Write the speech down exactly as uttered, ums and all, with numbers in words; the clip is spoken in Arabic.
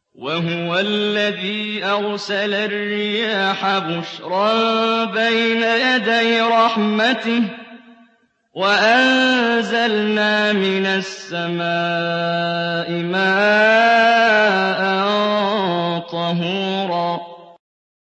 وَهُوَ الَّذِي أَرْسَلَ الرِّيَاحَ بُشْرًا بَيْنَ يَدَيْ رَحْمَتِهِ ۚ وَأَنزَلْنَا مِنَ السَّمَاءِ مَاءً طَهُورًا